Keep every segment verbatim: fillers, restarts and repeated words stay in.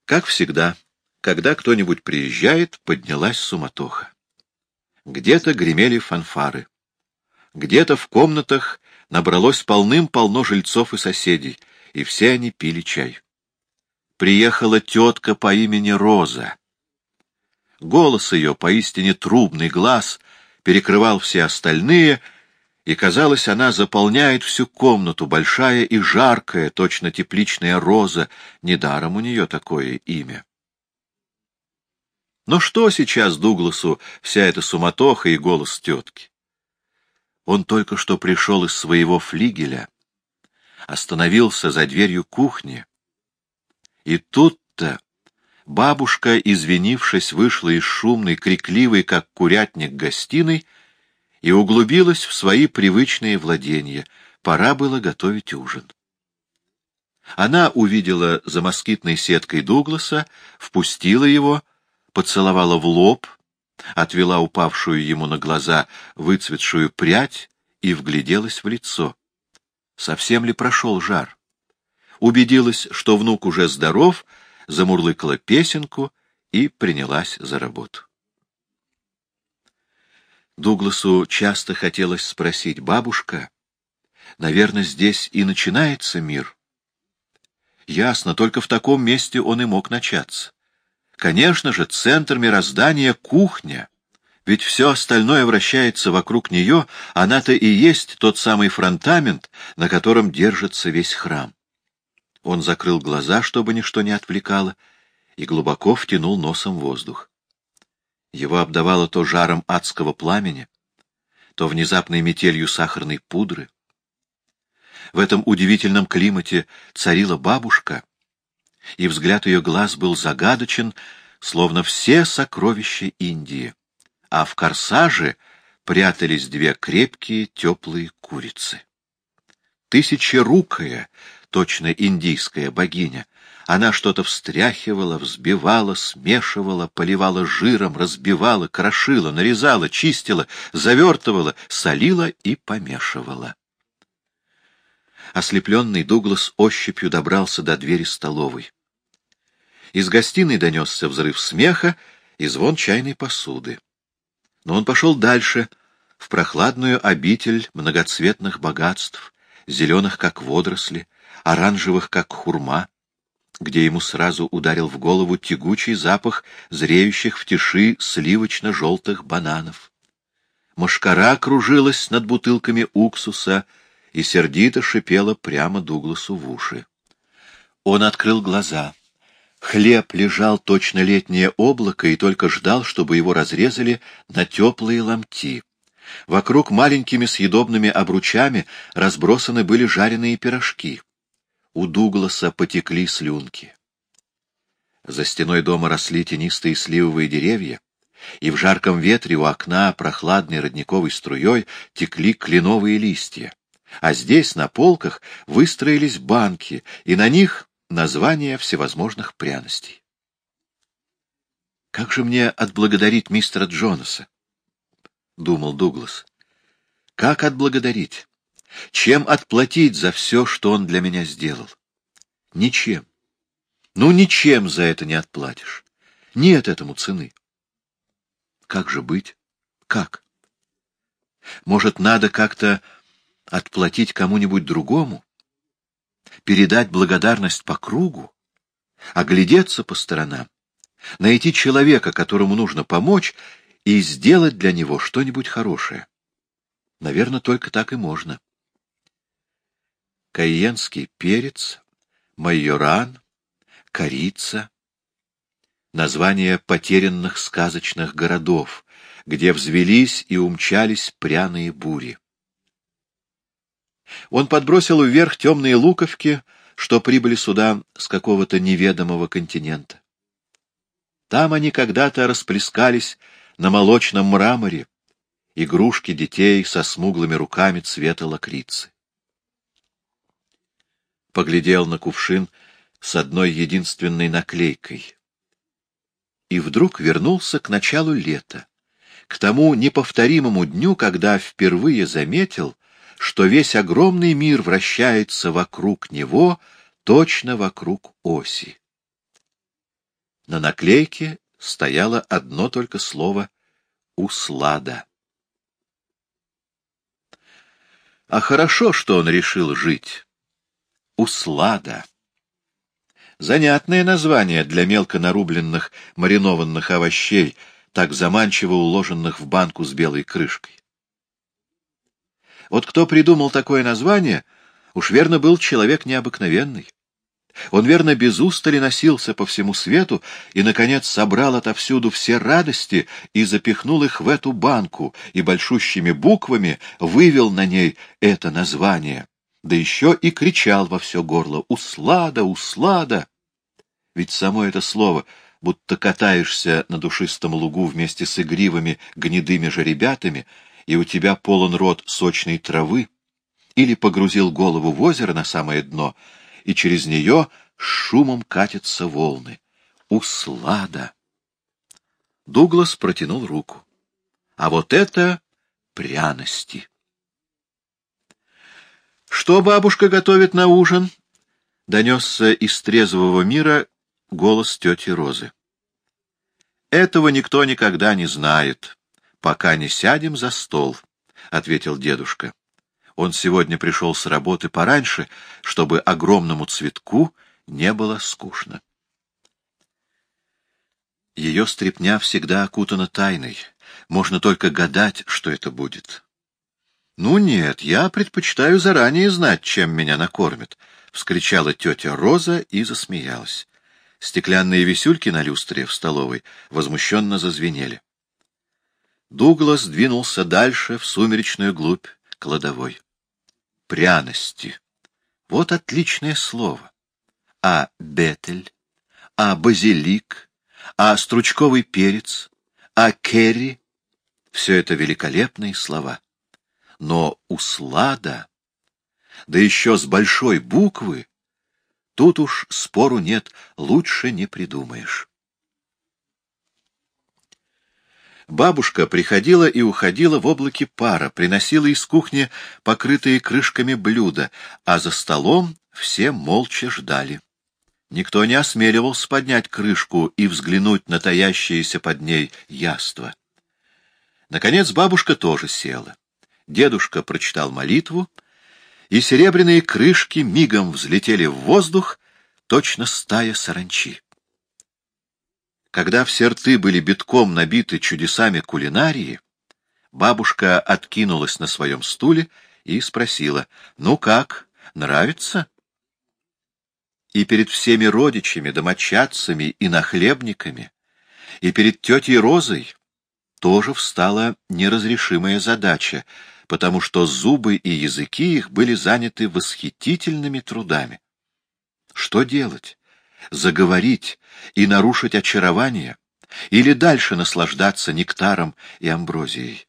Как всегда, когда кто-нибудь приезжает, поднялась суматоха. Где-то гремели фанфары. Где-то в комнатах набралось полным-полно жильцов и соседей, и все они пили чай. Приехала тетка по имени Роза. Голос ее, поистине трубный глаз, перекрывал все остальные, и, казалось, она заполняет всю комнату, большая и жаркая, точно тепличная роза, недаром у нее такое имя. Но что сейчас Дугласу вся эта суматоха и голос тетки? Он только что пришел из своего флигеля, остановился за дверью кухни, и тут-то бабушка, извинившись, вышла из шумной, крикливой, как курятник, гостиной и углубилась в свои привычные владения. Пора было готовить ужин. Она увидела за москитной сеткой Дугласа, впустила его, поцеловала в лоб, отвела упавшую ему на глаза выцветшую прядь и вгляделась в лицо. Совсем ли прошел жар? Убедилась, что внук уже здоров, замурлыкала песенку и принялась за работу. Дугласу часто хотелось спросить: «Бабушка, наверное, здесь и начинается мир?» Ясно, только в таком месте он и мог начаться. Конечно же, центр мироздания — кухня, ведь все остальное вращается вокруг нее, она-то и есть тот самый фундамент, на котором держится весь храм. Он закрыл глаза, чтобы ничто не отвлекало, и глубоко втянул носом воздух. Его обдавало то жаром адского пламени, то внезапной метелью сахарной пудры. В этом удивительном климате царила бабушка, и взгляд ее глаз был загадочен, словно все сокровища Индии, а в корсаже прятались две крепкие теплые курицы. Тысячерукая, точно индийская богиня, она что-то встряхивала, взбивала, смешивала, поливала жиром, разбивала, крошила, нарезала, чистила, завертывала, солила и помешивала. Ослепленный Дуглас ощупью добрался до двери столовой. Из гостиной донесся взрыв смеха и звон чайной посуды. Но он пошел дальше, в прохладную обитель многоцветных богатств, зеленых, как водоросли, оранжевых, как хурма, где ему сразу ударил в голову тягучий запах зреющих в тиши сливочно-желтых бананов. Мошкара кружилась над бутылками уксуса и сердито шипела прямо Дугласу в уши. Он открыл глаза. Хлеб лежал точно летнее облако и только ждал, чтобы его разрезали на теплые ломти. Вокруг маленькими съедобными обручами разбросаны были жареные пирожки. У Дугласа потекли слюнки. За стеной дома росли тенистые сливовые деревья, и в жарком ветре у окна прохладной родниковой струей текли кленовые листья. А здесь, на полках, выстроились банки, и на них названия всевозможных пряностей. «Как же мне отблагодарить мистера Джонаса?» — думал Дуглас. «Как отблагодарить? Чем отплатить за все, что он для меня сделал? Ничем. Ну, ничем за это не отплатишь. Нет этому цены. Как же быть? Как? Может, надо как-то отплатить кому-нибудь другому? Передать благодарность по кругу? Оглядеться по сторонам? Найти человека, которому нужно помочь, и сделать для него что-нибудь хорошее? Наверное, только так и можно. Кайенский перец, майоран, корица — названия потерянных сказочных городов, где взвелись и умчались пряные бури. Он подбросил вверх темные луковки, что прибыли сюда с какого-то неведомого континента. Там они когда-то расплескались на молочном мраморе, игрушки детей со смуглыми руками цвета лакрицы. Поглядел на кувшин с одной единственной наклейкой. И вдруг вернулся к началу лета, к тому неповторимому дню, когда впервые заметил, что весь огромный мир вращается вокруг него, точно вокруг оси. На наклейке стояло одно только слово «Услада». А хорошо, что он решил жить. Услада. Занятное название для мелко нарубленных маринованных овощей, так заманчиво уложенных в банку с белой крышкой. Вот кто придумал такое название, уж верно был человек необыкновенный. Он, верно, без устали носился по всему свету и, наконец, собрал отовсюду все радости и запихнул их в эту банку, и большущими буквами вывел на ней это название, да еще и кричал во все горло: «Услада! Услада!» Ведь само это слово, будто катаешься на душистом лугу вместе с игривыми гнедыми жеребятами, и у тебя полон рот сочной травы, или погрузил голову в озеро на самое дно, и через нее с шумом катятся волны. Услада! Дуглас протянул руку. А вот это пряности. «Что бабушка готовит на ужин?» — донесся из трезвого мира голос тети Розы. «Этого никто никогда не знает, пока не сядем за стол», — ответил дедушка. Он сегодня пришел с работы пораньше, чтобы огромному цветку не было скучно. Ее стряпня всегда окутана тайной. Можно только гадать, что это будет. «Ну нет, я предпочитаю заранее знать, чем меня накормят», — вскричала тетя Роза и засмеялась. Стеклянные висюльки на люстре в столовой возмущенно зазвенели. Дуглас двинулся дальше, в сумеречную глубь кладовой. Пряности. Вот отличное слово. А бетель, а базилик, а стручковый перец, а керри — все это великолепные слова. Но услада, да еще с большой буквы, тут уж спору нет, лучше не придумаешь. Бабушка приходила и уходила в облаке пара, приносила из кухни покрытые крышками блюда, а за столом все молча ждали. Никто не осмеливался поднять крышку и взглянуть на таящееся под ней яство. Наконец бабушка тоже села. Дедушка прочитал молитву, и серебряные крышки мигом взлетели в воздух, точно стая саранчи. Когда все рты были битком набиты чудесами кулинарии, бабушка откинулась на своем стуле и спросила: «Ну как, нравится?» И перед всеми родичами, домочадцами и нахлебниками, и перед тетей Розой тоже встала неразрешимая задача, потому что зубы и языки их были заняты восхитительными трудами. Что делать? Заговорить и нарушить очарование, или дальше наслаждаться нектаром и амброзией?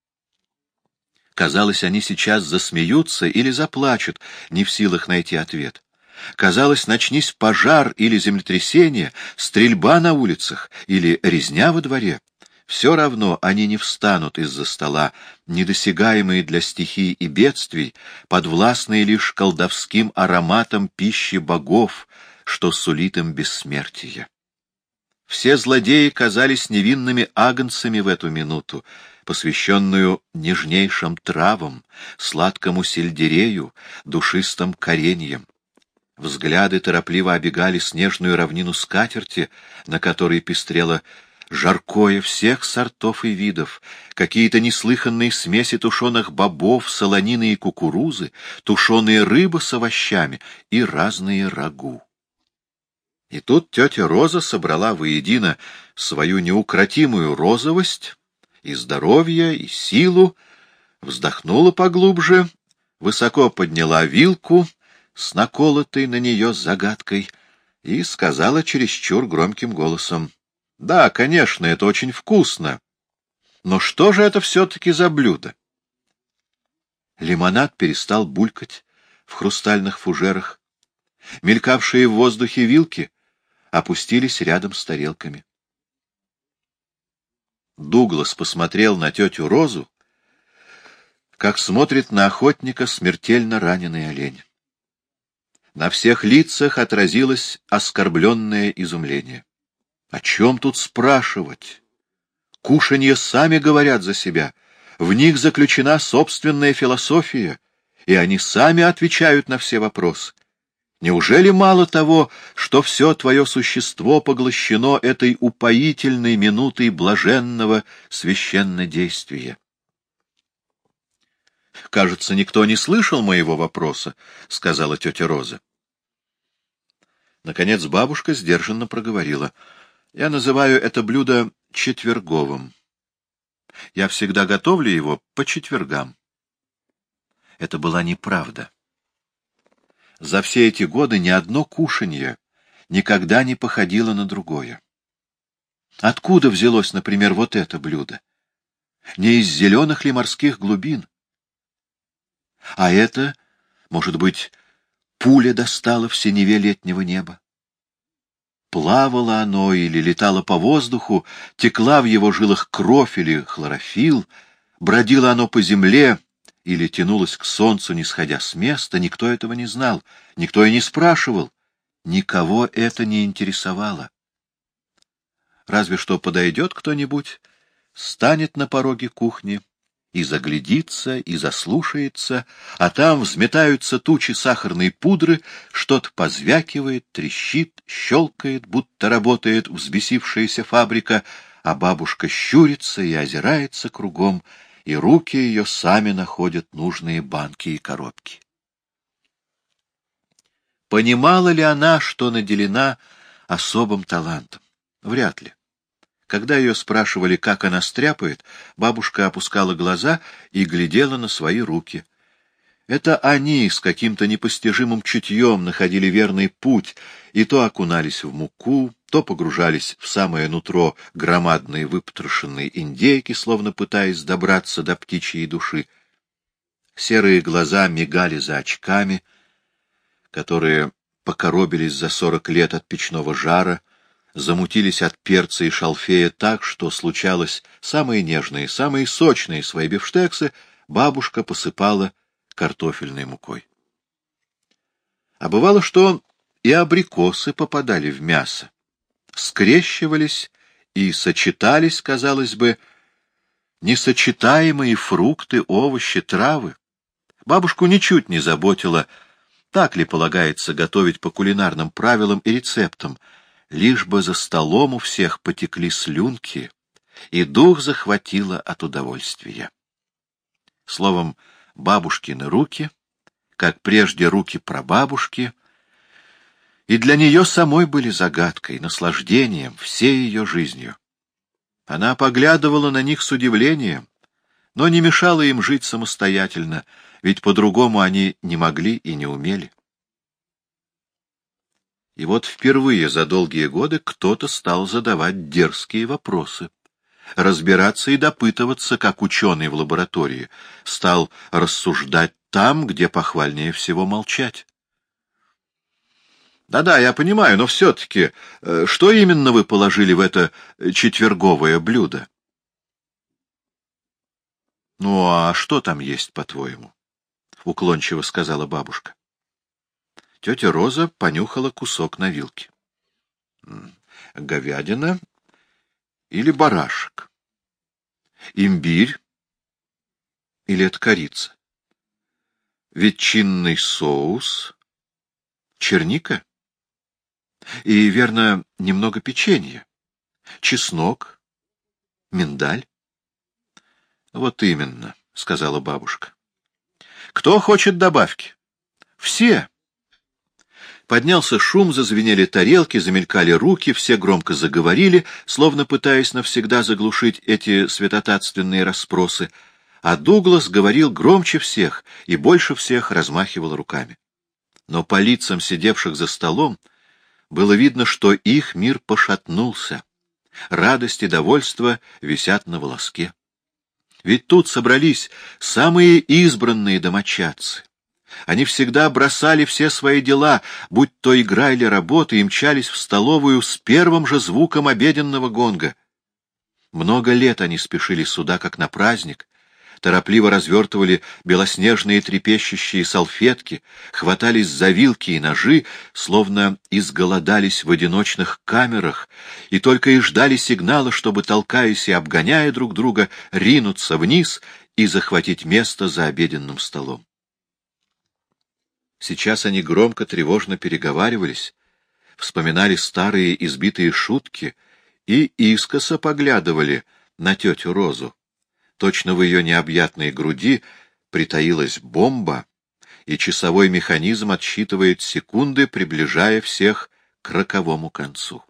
Казалось, они сейчас засмеются или заплачут, не в силах найти ответ. Казалось, начнись пожар или землетрясение, стрельба на улицах или резня во дворе, все равно они не встанут из-за стола, недосягаемые для стихий и бедствий, подвластные лишь колдовским ароматом пищи богов, что сулит им бессмертие. Все злодеи казались невинными агнцами в эту минуту, посвященную нежнейшим травам, сладкому сельдерею, душистым кореньям. Взгляды торопливо обегали снежную равнину скатерти, на которой пестрело жаркое всех сортов и видов, какие-то неслыханные смеси тушеных бобов, солонины и кукурузы, тушеная рыба с овощами и разные рагу. И тут тетя Роза собрала воедино свою неукротимую розовость и здоровье, и силу, вздохнула поглубже, высоко подняла вилку с наколотой на нее загадкой и сказала чересчур громким голосом: «Да, конечно, это очень вкусно. Но что же это все-таки за блюдо?» Лимонад перестал булькать в хрустальных фужерах. Мелькавшие в воздухе вилки опустились рядом с тарелками. Дуглас посмотрел на тетю Розу, как смотрит на охотника смертельно раненый олень. На всех лицах отразилось оскорбленное изумление. О чем тут спрашивать? Кушанья сами говорят за себя. В них заключена собственная философия, и они сами отвечают на все вопросы. Неужели мало того, что все твое существо поглощено этой упоительной минутой блаженного священнодействия? — Кажется, никто не слышал моего вопроса, — сказала тетя Роза. Наконец бабушка сдержанно проговорила. — Я называю это блюдо четверговым. Я всегда готовлю его по четвергам. Это была неправда. За все эти годы ни одно кушанье никогда не походило на другое. Откуда взялось, например, вот это блюдо? Не из зеленых ли морских глубин? А это, может быть, пуля достала в синеве летнего неба? Плавало оно или летало по воздуху, текла в его жилах кровь или хлорофилл, бродило оно по земле или тянулось к солнцу, не сходя с места, никто этого не знал, никто и не спрашивал, никого это не интересовало. Разве что подойдет кто-нибудь, станет на пороге кухни и заглядится, и заслушается, а там взметаются тучи сахарной пудры, что-то позвякивает, трещит, щелкает, будто работает взбесившаяся фабрика, а бабушка щурится и озирается кругом, и руки ее сами находят нужные банки и коробки. Понимала ли она, что наделена особым талантом? Вряд ли. Когда ее спрашивали, как она стряпает, бабушка опускала глаза и глядела на свои руки. Это они с каким-то непостижимым чутьем находили верный путь и то окунались в муку, то погружались в самое нутро громадной выпотрошенной индейки, словно пытаясь добраться до птичьей души. Серые глаза мигали за очками, которые покоробились за сорок лет от печного жара, замутились от перца и шалфея так, что случалось самые нежные, самые сочные свои бифштексы бабушка посыпала картофельной мукой. А бывало, что и абрикосы попадали в мясо, скрещивались и сочетались, казалось бы, несочетаемые фрукты, овощи, травы. Бабушку ничуть не заботило, так ли полагается готовить по кулинарным правилам и рецептам, лишь бы за столом у всех потекли слюнки, и дух захватило от удовольствия. Словом, бабушкины руки, как прежде руки прабабушки, и для нее самой были загадкой, наслаждением, всей ее жизнью. Она поглядывала на них с удивлением, но не мешала им жить самостоятельно, ведь по-другому они не могли и не умели. И вот впервые за долгие годы кто-то стал задавать дерзкие вопросы, разбираться и допытываться, как ученый в лаборатории, стал рассуждать там, где похвальнее всего молчать. Да-да, я понимаю, но все-таки, что именно вы положили в это четверговое блюдо? — Ну, а что там есть, по-твоему? — уклончиво сказала бабушка. Тетя Роза понюхала кусок на вилке. — Говядина или барашек? Имбирь или это корица? Ветчинный соус? Черника? И, верно, немного печенья? Чеснок? Миндаль? — Вот именно, — сказала бабушка. — Кто хочет добавки? — Все. Поднялся шум, зазвенели тарелки, замелькали руки, все громко заговорили, словно пытаясь навсегда заглушить эти святотатственные расспросы, а Дуглас говорил громче всех и больше всех размахивал руками. Но по лицам сидевших за столом было видно, что их мир пошатнулся. Радость и довольство висят на волоске. Ведь тут собрались самые избранные домочадцы. Они всегда бросали все свои дела, будь то игра или работа, и мчались в столовую с первым же звуком обеденного гонга. Много лет они спешили сюда, как на праздник, торопливо развертывали белоснежные трепещущие салфетки, хватались за вилки и ножи, словно изголодались в одиночных камерах, и только и ждали сигнала, чтобы, толкаясь и обгоняя друг друга, ринуться вниз и захватить место за обеденным столом. Сейчас они громко, тревожно переговаривались, вспоминали старые избитые шутки и искоса поглядывали на тетю Розу. Точно в ее необъятной груди притаилась бомба, и часовой механизм отсчитывает секунды, приближая всех к роковому концу.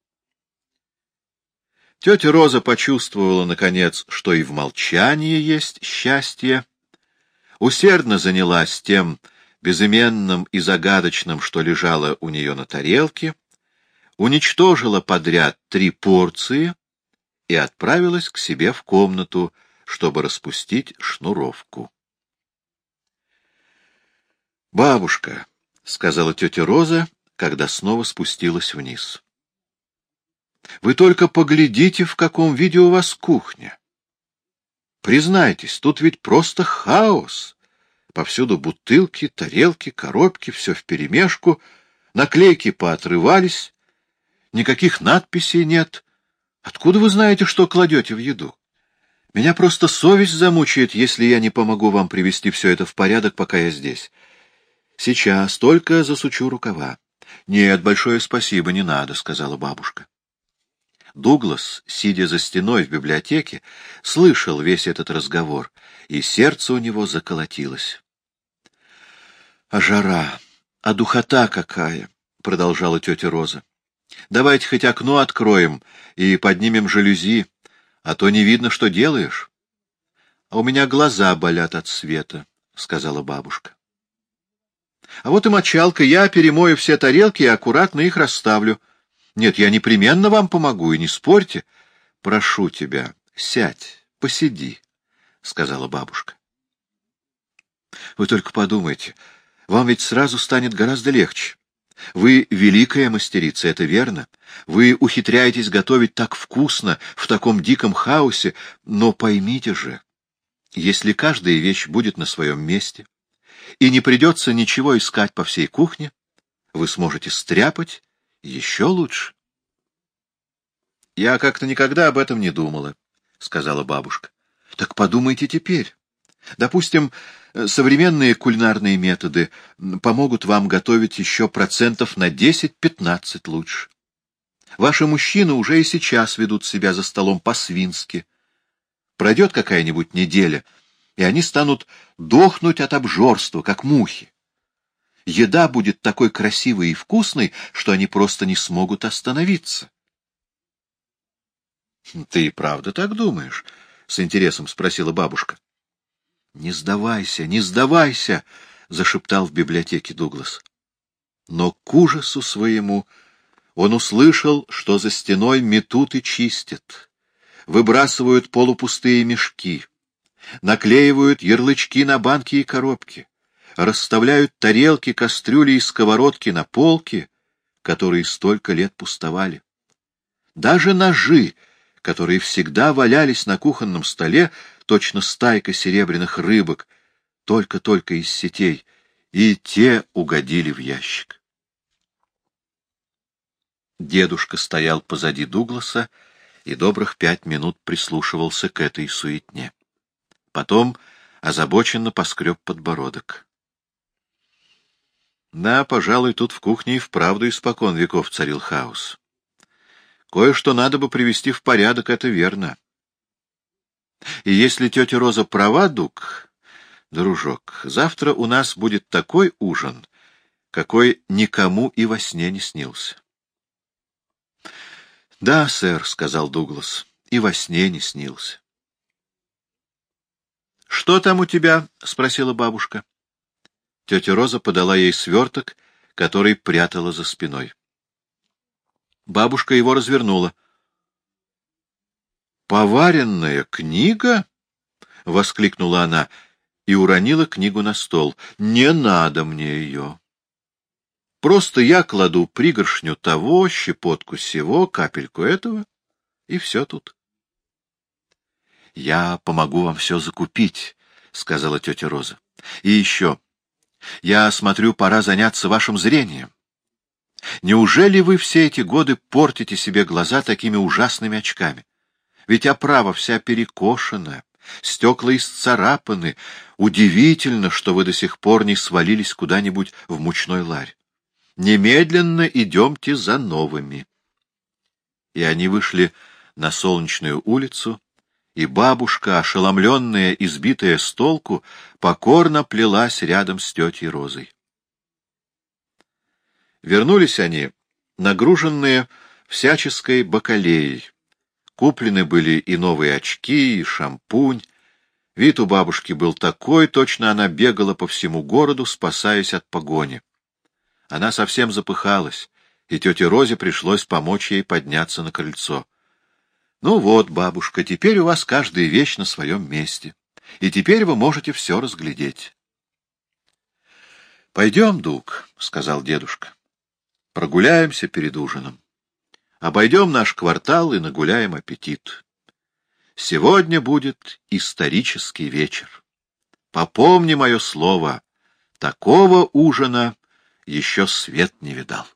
Тетя Роза почувствовала, наконец, что и в молчании есть счастье, усердно занялась тем безыменным и загадочным, что лежало у нее на тарелке, уничтожила подряд три порции и отправилась к себе в комнату, чтобы распустить шнуровку. «Бабушка», — сказала тетя Роза, когда снова спустилась вниз, — «вы только поглядите, в каком виде у вас кухня. Признайтесь, тут ведь просто хаос. Повсюду бутылки, тарелки, коробки, все вперемешку, наклейки поотрывались, никаких надписей нет. Откуда вы знаете, что кладете в еду? Меня просто совесть замучает, если я не помогу вам привести все это в порядок, пока я здесь. Сейчас только засучу рукава». «Нет, большое спасибо, не надо», — сказала бабушка. Дуглас, сидя за стеной в библиотеке, слышал весь этот разговор, и сердце у него заколотилось. «А жара, а духота какая!» — продолжала тетя Роза. «Давайте хоть окно откроем и поднимем жалюзи, а то не видно, что делаешь». «А у меня глаза болят от света», — сказала бабушка. «А вот и мочалка, я перемою все тарелки и аккуратно их расставлю. Нет, я непременно вам помогу, и не спорьте. Прошу тебя, сядь, посиди», — сказала бабушка. «Вы только подумайте, вам ведь сразу станет гораздо легче. Вы великая мастерица, это верно. Вы ухитряетесь готовить так вкусно в таком диком хаосе, но поймите же, если каждая вещь будет на своем месте, и не придется ничего искать по всей кухне, вы сможете стряпать еще лучше». «Я как-то никогда об этом не думала», — сказала бабушка. «Так подумайте теперь. Допустим, современные кулинарные методы помогут вам готовить еще процентов на десять-пятнадцать лучше. Ваши мужчины уже и сейчас ведут себя за столом по-свински. Пройдет какая-нибудь неделя, и они станут дохнуть от обжорства, как мухи. Еда будет такой красивой и вкусной, что они просто не смогут остановиться». «Ты и правда так думаешь?» — с интересом спросила бабушка. «Не сдавайся, не сдавайся!» — зашептал в библиотеке Дуглас. Но к ужасу своему он услышал, что за стеной метут и чистят, выбрасывают полупустые мешки, наклеивают ярлычки на банки и коробки, расставляют тарелки, кастрюли и сковородки на полки, которые столько лет пустовали. Даже ножи, которые всегда валялись на кухонном столе, точно стайка серебряных рыбок, только-только из сетей, и те угодили в ящик. Дедушка стоял позади Дугласа и добрых пять минут прислушивался к этой суетне. Потом озабоченно поскреб подбородок. Да, пожалуй, тут в кухне и вправду испокон веков царил хаос. Кое-что надо бы привести в порядок, это верно. И если тетя Роза права, Дуг, дружок, завтра у нас будет такой ужин, какой никому и во сне не снился. — Да, сэр, — сказал Дуглас, — и во сне не снился. — Что там у тебя? — спросила бабушка. Тетя Роза подала ей сверток, который прятала за спиной. Бабушка его развернула. «Поваренная книга?» — воскликнула она и уронила книгу на стол. «Не надо мне ее. Просто я кладу пригоршню того, щепотку сего, капельку этого, и все тут». Я помогу вам все закупить, — сказала тетя Роза. И еще, я смотрю, пора заняться вашим зрением. Неужели вы все эти годы портите себе глаза такими ужасными очками? Ведь оправа вся перекошена, стекла исцарапаны. Удивительно, что вы до сих пор не свалились куда-нибудь в мучной ларь. Немедленно идемте за новыми. И они вышли на Солнечную улицу, и бабушка, ошеломленная и сбитая с толку, покорно плелась рядом с тетей Розой. Вернулись они, нагруженные всяческой бакалеей. Куплены были и новые очки, и шампунь. Вид у бабушки был такой, точно она бегала по всему городу, спасаясь от погони. Она совсем запыхалась, и тете Розе пришлось помочь ей подняться на крыльцо. — Ну вот, бабушка, теперь у вас каждая вещь на своем месте, и теперь вы можете все разглядеть. — Пойдем, Дуг, — сказал дедушка, — прогуляемся перед ужином. Обойдем наш квартал и нагуляем аппетит. Сегодня будет исторический вечер. Попомни мое слово, такого ужина еще свет не видал.